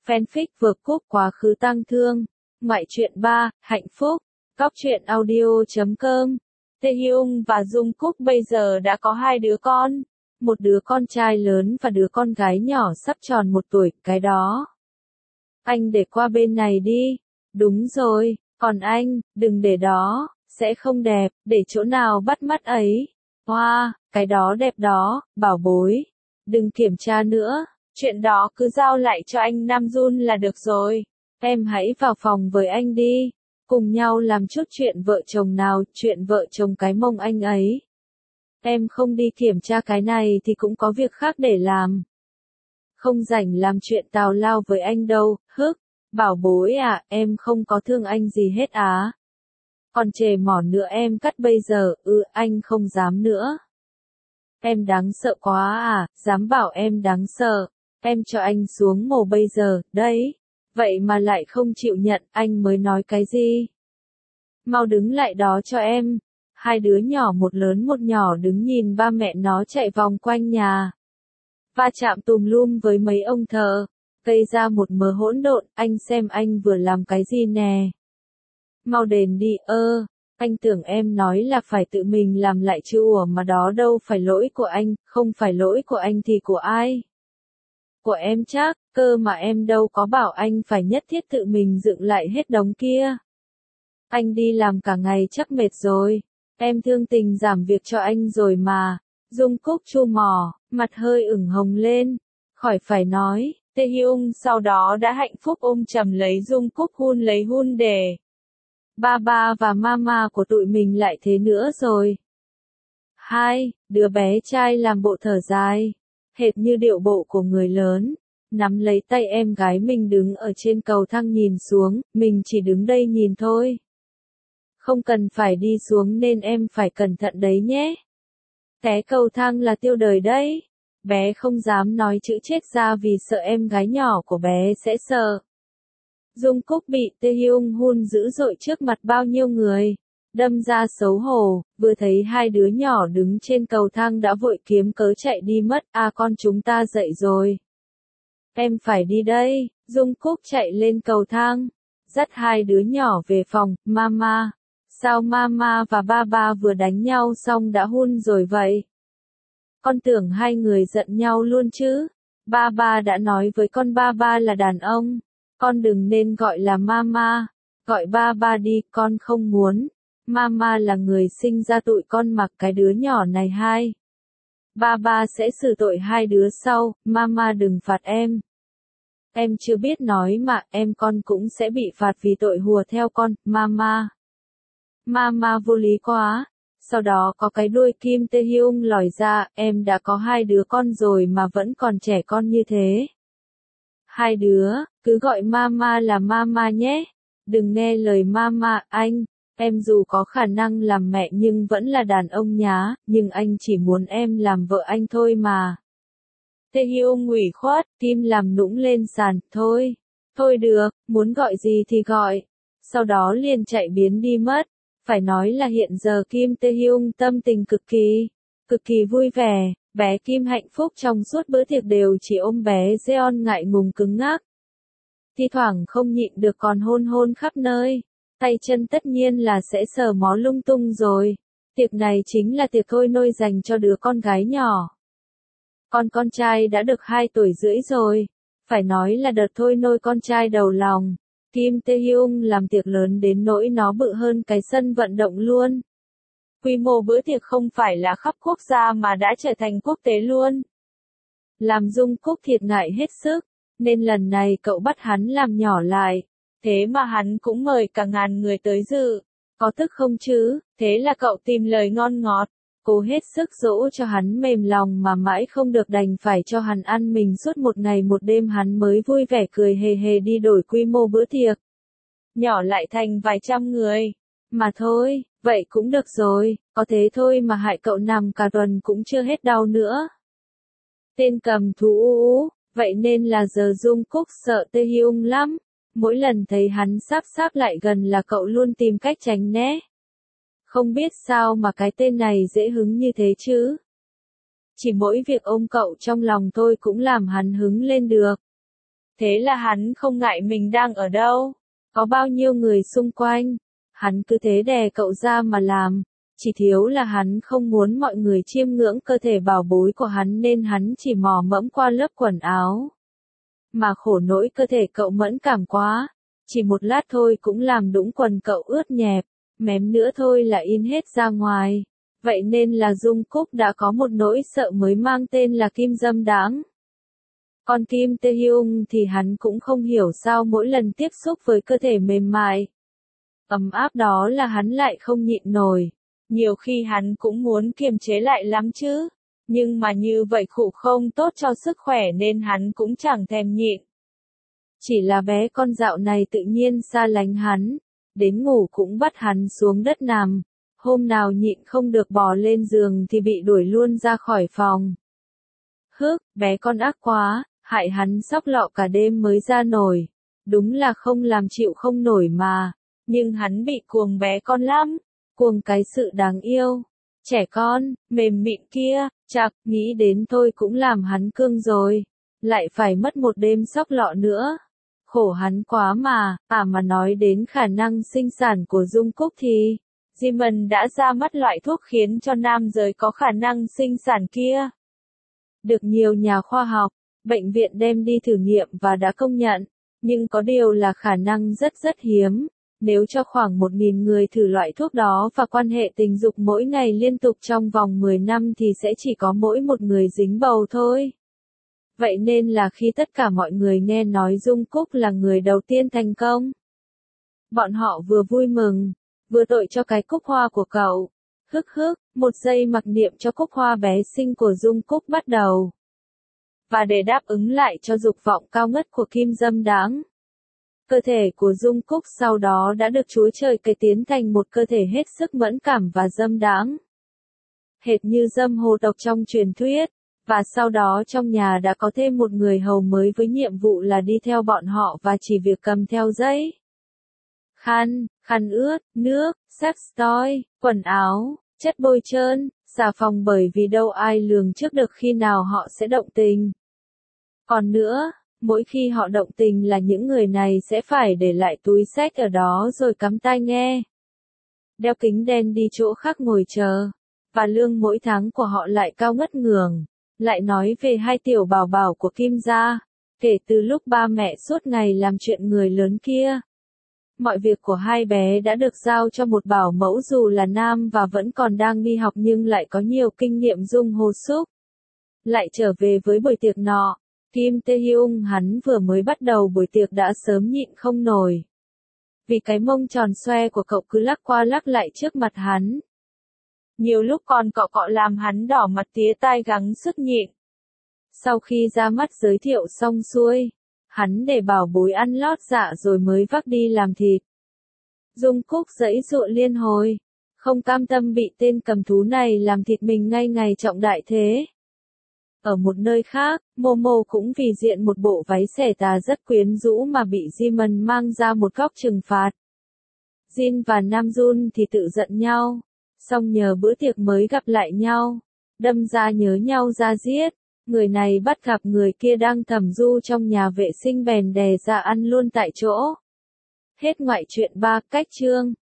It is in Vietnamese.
Fanfic vượt cúp quá khứ tang thương. Ngoại truyện 3, hạnh phúc. Cóc truyện audio.com. Taehyung và Jungkook bây giờ đã có hai đứa con. Một đứa con trai lớn và đứa con gái nhỏ sắp tròn 1 tuổi, cái đó. Anh để qua bên này đi. Đúng rồi, còn anh, đừng để đó, sẽ không đẹp, để chỗ nào bắt mắt ấy. Wow, cái đó đẹp đó, bảo bối. Đừng kiểm tra nữa, chuyện đó cứ giao lại cho anh Namjoon là được rồi. Em hãy vào phòng với anh đi. Cùng nhau làm chút chuyện vợ chồng nào, chuyện vợ chồng cái mông anh ấy. Em không đi kiểm tra cái này thì cũng có việc khác để làm. Không rảnh làm chuyện tào lao với anh đâu, hức. Bảo bối à, em không có thương anh gì hết á. Còn chề mỏ nữa em cắt bây giờ, anh không dám nữa. Em đáng sợ quá à, dám bảo em đáng sợ. Em cho anh xuống mồ bây giờ, đấy. Vậy mà lại không chịu nhận, anh mới nói cái gì? Mau đứng lại đó cho em. Hai đứa nhỏ một lớn một nhỏ đứng nhìn ba mẹ nó chạy vòng quanh nhà. Va chạm tùm lum với mấy ông thợ. Gây ra một mớ hỗn độn, anh xem anh vừa làm cái gì nè. Mau đền đi, anh tưởng em nói là phải tự mình làm lại chứ mà đó đâu phải lỗi của anh, không phải lỗi của anh thì của ai? Của em chắc, cơ mà em đâu có bảo anh phải nhất thiết tự mình dựng lại hết đống kia. Anh đi làm cả ngày chắc mệt rồi, em thương tình giảm việc cho anh rồi mà. Jungkook chu mỏ, mặt hơi ửng hồng lên, khỏi phải nói. Taehyung sau đó đã hạnh phúc ôm chầm lấy Jungkook hun lấy hun để. Ba và mama của tụi mình lại thế nữa rồi. Hai, đứa bé trai làm bộ thở dài, hệt như điệu bộ của người lớn, nắm lấy tay em gái mình đứng ở trên cầu thang nhìn xuống, mình chỉ đứng đây nhìn thôi. Không cần phải đi xuống nên em phải cẩn thận đấy nhé. Té cầu thang là tiêu đời đấy. Bé không dám nói chữ chết ra vì sợ em gái nhỏ của bé sẽ sợ. Jungkook bị Taehyung hun dữ dội trước mặt bao nhiêu người. Đâm ra xấu hổ, vừa thấy hai đứa nhỏ đứng trên cầu thang đã vội kiếm cớ chạy đi mất. Con chúng ta dậy rồi. Em phải đi đây. Jungkook chạy lên cầu thang, dắt hai đứa nhỏ về phòng. Mama, sao mama và ba vừa đánh nhau xong đã hun rồi vậy? Con tưởng hai người giận nhau luôn chứ. Ba đã nói với con ba là đàn ông. Con đừng nên gọi là mama. Gọi ba đi, con không muốn. Mama là người sinh ra tụi con mặc cái đứa nhỏ này hai. Ba sẽ xử tội hai đứa sau, mama đừng phạt em. Em chưa biết nói mà, con cũng sẽ bị phạt vì tội hùa theo con, mama. Mama vô lý quá. Sau đó có cái đuôi Kim Taehyung lòi ra, em đã có hai đứa con rồi mà vẫn còn trẻ con như thế. Hai đứa, cứ gọi mama là mama nhé. Đừng nghe lời mama, anh. Em dù có khả năng làm mẹ nhưng vẫn là đàn ông nhá, nhưng anh chỉ muốn em làm vợ anh thôi mà. Taehyung ủy khuất, Kim làm nũng lên sàn, thôi. Thôi được, muốn gọi gì thì gọi. Sau đó liền chạy biến đi mất. Phải nói là hiện giờ Kim Taehyung tâm tình cực kỳ vui vẻ, bé Kim hạnh phúc trong suốt bữa tiệc đều chỉ ôm bé Jeon ngại ngùng cứng ngắc. Thi thoảng không nhịn được còn hôn khắp nơi, tay chân tất nhiên là sẽ sờ mó lung tung rồi. Tiệc này chính là tiệc thôi nôi dành cho đứa con gái nhỏ. Con trai đã được 2 tuổi rưỡi rồi, phải nói là đợt thôi nôi con trai đầu lòng. Kim Taehyung làm tiệc lớn đến nỗi nó bự hơn cái sân vận động luôn. Quy mô bữa tiệc không phải là khắp quốc gia mà đã trở thành quốc tế luôn. Làm Jungkook thiệt ngại hết sức, nên lần này cậu bắt hắn làm nhỏ lại. Thế mà hắn cũng mời cả ngàn người tới dự. Có tức không chứ, thế là cậu tìm lời ngon ngọt. Cố hết sức dỗ cho hắn mềm lòng mà mãi không được đành phải cho hắn ăn mình suốt một ngày một đêm hắn mới vui vẻ cười hề hề đi đổi quy mô bữa tiệc. Nhỏ lại thành vài trăm người. Mà thôi, vậy cũng được rồi, có thế thôi mà hại cậu nằm cả tuần cũng chưa hết đau nữa. Tên cầm thú vậy nên là giờ Jungkook sợ Taehyung lắm. Mỗi lần thấy hắn sáp lại gần là cậu luôn tìm cách tránh né. Không biết sao mà cái tên này dễ hứng như thế chứ. Chỉ mỗi việc ôm cậu trong lòng thôi cũng làm hắn hứng lên được. Thế là hắn không ngại mình đang ở đâu, có bao nhiêu người xung quanh. Hắn cứ thế đè cậu ra mà làm. Chỉ thiếu là hắn không muốn mọi người chiêm ngưỡng cơ thể bảo bối của hắn nên hắn chỉ mò mẫm qua lớp quần áo. Mà khổ nỗi cơ thể cậu mẫn cảm quá. Chỉ một lát thôi cũng làm đũng quần cậu ướt nhẹp, mém nữa thôi là in hết ra ngoài. Vậy nên là Dung Cúc đã có một nỗi sợ mới mang tên là Kim Dâm Đáng. Còn Kim Tae Hyung thì hắn cũng không hiểu sao mỗi lần tiếp xúc với cơ thể mềm mại, ấm áp đó là hắn lại không nhịn nổi. Nhiều khi hắn cũng muốn kiềm chế lại lắm chứ, nhưng mà như vậy khụ không tốt cho sức khỏe nên hắn cũng chẳng thèm nhịn. Chỉ là bé con dạo này tự nhiên xa lánh hắn, đến ngủ cũng bắt hắn xuống đất nằm, hôm nào nhịn không được bò lên giường thì bị đuổi luôn ra khỏi phòng. Bé con ác quá, hại hắn sóc lọ cả đêm mới ra nổi, đúng là không làm chịu không nổi mà, nhưng hắn bị cuồng bé con lắm, cuồng cái sự đáng yêu, trẻ con, mềm mịn kia, chạc, nghĩ đến thôi cũng làm hắn cương rồi, lại phải mất một đêm sóc lọ nữa. Khổ hắn quá mà, mà nói đến khả năng sinh sản của Dung Cúc thì, Jimin đã ra mắt loại thuốc khiến cho nam giới có khả năng sinh sản kia. Được nhiều nhà khoa học, bệnh viện đem đi thử nghiệm và đã công nhận, nhưng có điều là khả năng rất hiếm. Nếu cho khoảng 1.000 người thử loại thuốc đó và quan hệ tình dục mỗi ngày liên tục trong vòng 10 năm thì sẽ chỉ có mỗi một người dính bầu thôi. Vậy nên là khi tất cả mọi người nghe nói Dung Cúc là người đầu tiên thành công, bọn họ vừa vui mừng, vừa tội cho cái cúc hoa của cậu. Một giây mặc niệm cho cúc hoa bé xinh của Dung Cúc bắt đầu. Và để đáp ứng lại cho dục vọng cao ngất của Kim Dâm Đáng, cơ thể của Dung Cúc sau đó đã được Chúa Trời cải tiến thành một cơ thể hết sức mẫn cảm và dâm đáng. Hệt như dâm hồ tộc trong truyền thuyết, và sau đó trong nhà đã có thêm một người hầu mới với nhiệm vụ là đi theo bọn họ và chỉ việc cầm theo giấy, khăn ướt, nước, sex toy, quần áo, chất bôi trơn, xà phòng bởi vì đâu ai lường trước được khi nào họ sẽ động tình. Còn nữa, mỗi khi họ động tình là những người này sẽ phải để lại túi xách ở đó rồi cắm tai nghe, đeo kính đen đi chỗ khác ngồi chờ, và lương mỗi tháng của họ lại cao ngất ngưởng. Lại nói về hai tiểu bảo bảo của Kim gia, kể từ lúc ba mẹ suốt ngày làm chuyện người lớn kia, mọi việc của hai bé đã được giao cho một bảo mẫu dù là nam và vẫn còn đang đi học nhưng lại có nhiều kinh nghiệm Dung Ho Suk. Lại trở về với buổi tiệc nọ, Kim Tae Hyung hắn vừa mới bắt đầu buổi tiệc đã sớm nhịn không nổi. Vì cái mông tròn xoe của cậu cứ lắc qua lắc lại trước mặt hắn. Nhiều lúc còn cọ làm hắn đỏ mặt tía tai gắng sức nhịn. Sau khi ra mắt giới thiệu xong xuôi, hắn để bảo bối ăn lót dạ rồi mới vác đi làm thịt. Dung Cúc giãy giụa liên hồi, không cam tâm bị tên cầm thú này làm thịt mình ngay ngày trọng đại thế. Ở một nơi khác, Momo cũng vì diện một bộ váy xẻ tà rất quyến rũ mà bị Jimin mang ra một góc trừng phạt. Jin và Namjoon thì tự giận nhau, xong nhờ bữa tiệc mới gặp lại nhau, đâm ra nhớ nhau ra giết. Người này bắt gặp người kia đang thầm du trong nhà vệ sinh bèn đè ra ăn luôn tại chỗ. Hết ngoại truyện 3 cách chương.